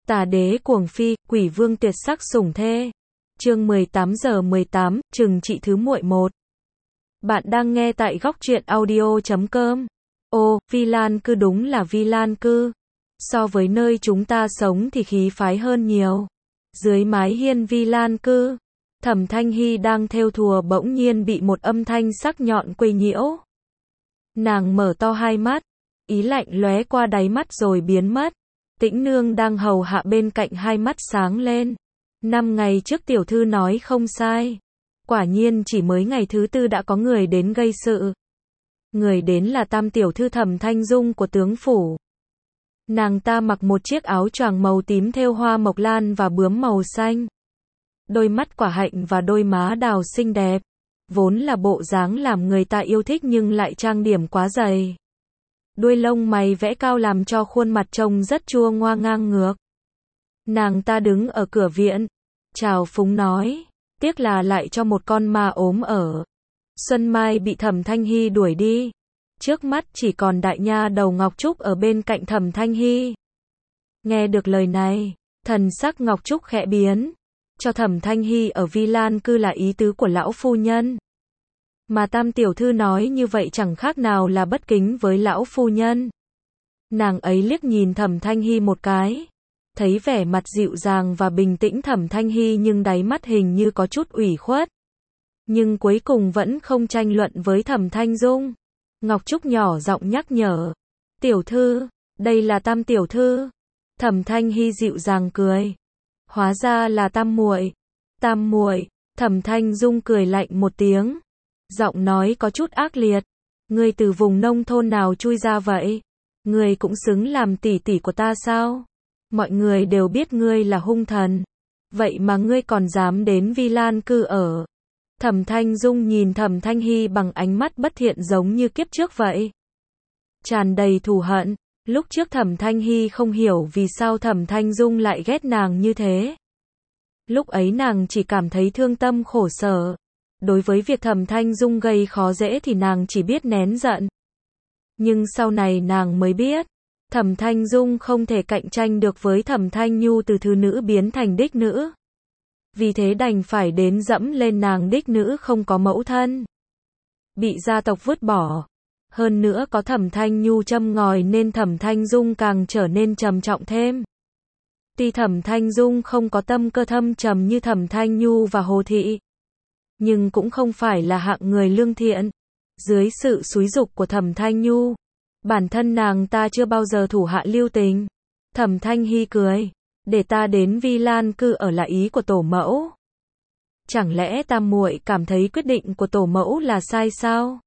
Tà đế cuồng phi, quỷ vương tuyệt sắc sủng thê. Chương 18:18, trừng trị thứ muội 1. Bạn đang nghe tại góc truyện audio.com. Ô, Vi Lan cư đúng là Vi Lan cư. So với nơi chúng ta sống thì khí phái hơn nhiều. Dưới mái hiên Vi Lan cư, Thẩm Thanh Hy đang thêu thùa bỗng nhiên bị một âm thanh sắc nhọn quấy nhiễu. Nàng mở to hai mắt, ý lạnh lóe qua đáy mắt rồi biến mất. Tĩnh nương đang hầu hạ bên cạnh hai mắt sáng lên. 5 ngày trước tiểu thư nói không sai. Quả nhiên chỉ mới ngày thứ 4 đã có người đến gây sự. Người đến là tam tiểu thư Thẩm Thanh Dung của tướng phủ. Nàng ta mặc một chiếc áo choàng màu tím thêu hoa mộc lan và bướm màu xanh. Đôi mắt quả hạnh và đôi má đào xinh đẹp. Vốn là bộ dáng làm người ta yêu thích nhưng lại trang điểm quá dày. Đuôi lông mày vẽ cao làm cho khuôn mặt trông rất chua ngoa ngang ngược. Nàng ta đứng ở cửa viện, chào phúng nói, tiếc là lại cho một con ma ốm ở. Xuân Mai bị Thẩm Thanh Hy đuổi đi. Trước mắt chỉ còn đại nha đầu Ngọc Trúc ở bên cạnh Thẩm Thanh Hy. Nghe được lời này, thần sắc Ngọc Trúc khẽ biến. Cho Thẩm Thanh Hy ở Vi Lan cư là ý tứ của lão phu nhân. Mà tam tiểu thư nói như vậy chẳng khác nào là bất kính với lão phu nhân. Nàng ấy liếc nhìn Thẩm Thanh Hy một cái. Thấy vẻ mặt dịu dàng và bình tĩnh Thẩm Thanh Hy nhưng đáy mắt hình như có chút ủy khuất. Nhưng cuối cùng vẫn không tranh luận với Thẩm Thanh Dung. Ngọc Trúc nhỏ giọng nhắc nhở. Tiểu thư, đây là tam tiểu thư. Thẩm Thanh Hy dịu dàng cười. Hóa ra là tam muội. Tam muội. Thẩm Thanh Dung cười lạnh một tiếng. Giọng nói có chút ác liệt. Ngươi từ vùng nông thôn nào chui ra vậy? Ngươi cũng xứng làm tỷ tỷ của ta sao? Mọi người đều biết ngươi là hung thần. Vậy mà ngươi còn dám đến Vi Lan cư ở. Thẩm Thanh Dung nhìn Thẩm Thanh Hy bằng ánh mắt bất thiện giống như kiếp trước vậy. Tràn đầy thù hận. Lúc trước Thẩm Thanh Hy không hiểu vì sao Thẩm Thanh Dung lại ghét nàng như thế. Lúc ấy nàng chỉ cảm thấy thương tâm khổ sở. Đối với việc Thẩm Thanh Dung gây khó dễ thì nàng chỉ biết nén giận. Nhưng sau này nàng mới biết, Thẩm Thanh Dung không thể cạnh tranh được với Thẩm Thanh Nhu từ thứ nữ biến thành đích nữ. Vì thế đành phải đến dẫm lên nàng đích nữ không có mẫu thân. Bị gia tộc vứt bỏ. Hơn nữa có Thẩm Thanh Nhu châm ngòi nên Thẩm Thanh Dung càng trở nên trầm trọng thêm. Tuy Thẩm Thanh Dung không có tâm cơ thâm trầm như Thẩm Thanh Nhu và Hồ Thị. Nhưng cũng không phải là hạng người lương thiện. Dưới sự xúi giục của Thẩm Thanh Nhu, bản thân nàng ta chưa bao giờ thủ hạ lưu tình. Thẩm Thanh Hy cười, để ta đến Vi Lan cư ở là ý của tổ mẫu. Chẳng lẽ tam muội cảm thấy quyết định của tổ mẫu là sai sao?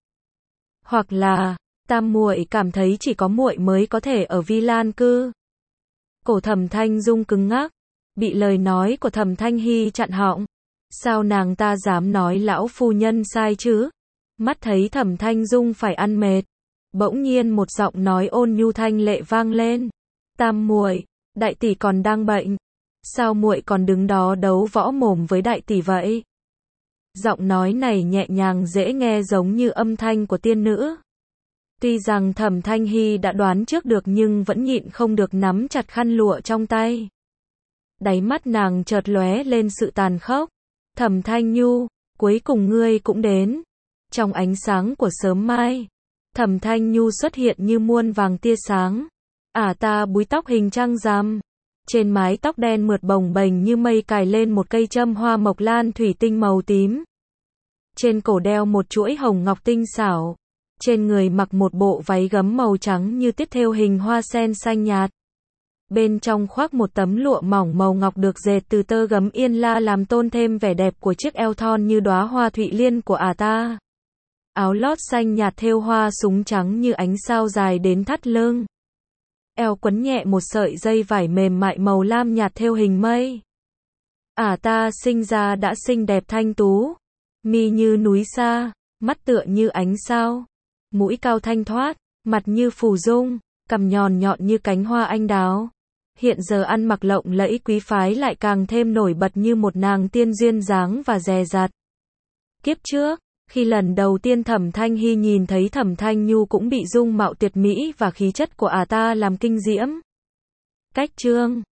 Hoặc là, tam muội cảm thấy chỉ có muội mới có thể ở Vi Lan cư? Cổ Thẩm Thanh Dung cứng ngắc, bị lời nói của Thẩm Thanh Hy chặn họng. Sao nàng ta dám nói lão phu nhân sai chứ? Mắt thấy Thẩm Thanh Dung phải ăn mệt. Bỗng nhiên một giọng nói ôn nhu thanh lệ vang lên. Tam muội, đại tỷ còn đang bệnh. Sao muội còn đứng đó đấu võ mồm với đại tỷ vậy? Giọng nói này nhẹ nhàng dễ nghe giống như âm thanh của tiên nữ. Tuy rằng Thẩm Thanh Hy đã đoán trước được nhưng vẫn nhịn không được nắm chặt khăn lụa trong tay. Đáy mắt nàng chợt lóe lên sự tàn khốc. Thẩm Thanh Nhu, cuối cùng ngươi cũng đến. Trong ánh sáng của sớm mai, Thẩm Thanh Nhu xuất hiện như muôn vàng tia sáng. Ta búi tóc hình trăng rằm. Trên mái tóc đen mượt bồng bềnh như mây cài lên một cây châm hoa mộc lan thủy tinh màu tím. Trên cổ đeo một chuỗi hồng ngọc tinh xảo. Trên người mặc một bộ váy gấm màu trắng như tiết thêu hình hoa sen xanh nhạt. Bên trong khoác một tấm lụa mỏng màu ngọc được dệt từ tơ gấm yên la làm tôn thêm vẻ đẹp của chiếc eo thon như đóa hoa thụy liên của ta. Áo lót xanh nhạt thêu hoa súng trắng như ánh sao dài đến thắt lưng. Eo quấn nhẹ một sợi dây vải mềm mại màu lam nhạt thêu hình mây. Ta sinh ra đã xinh đẹp thanh tú, mi như núi xa, mắt tựa như ánh sao, mũi cao thanh thoát, mặt như phù dung, cằm nhọn nhọn như cánh hoa anh đào. Hiện giờ ăn mặc lộng lẫy quý phái lại càng thêm nổi bật như một nàng tiên duyên dáng và dè dặt. Kiếp trước, khi lần đầu tiên Thẩm Thanh Hy nhìn thấy Thẩm Thanh Nhu cũng bị dung mạo tuyệt mỹ và khí chất của ta làm kinh diễm. Cách chương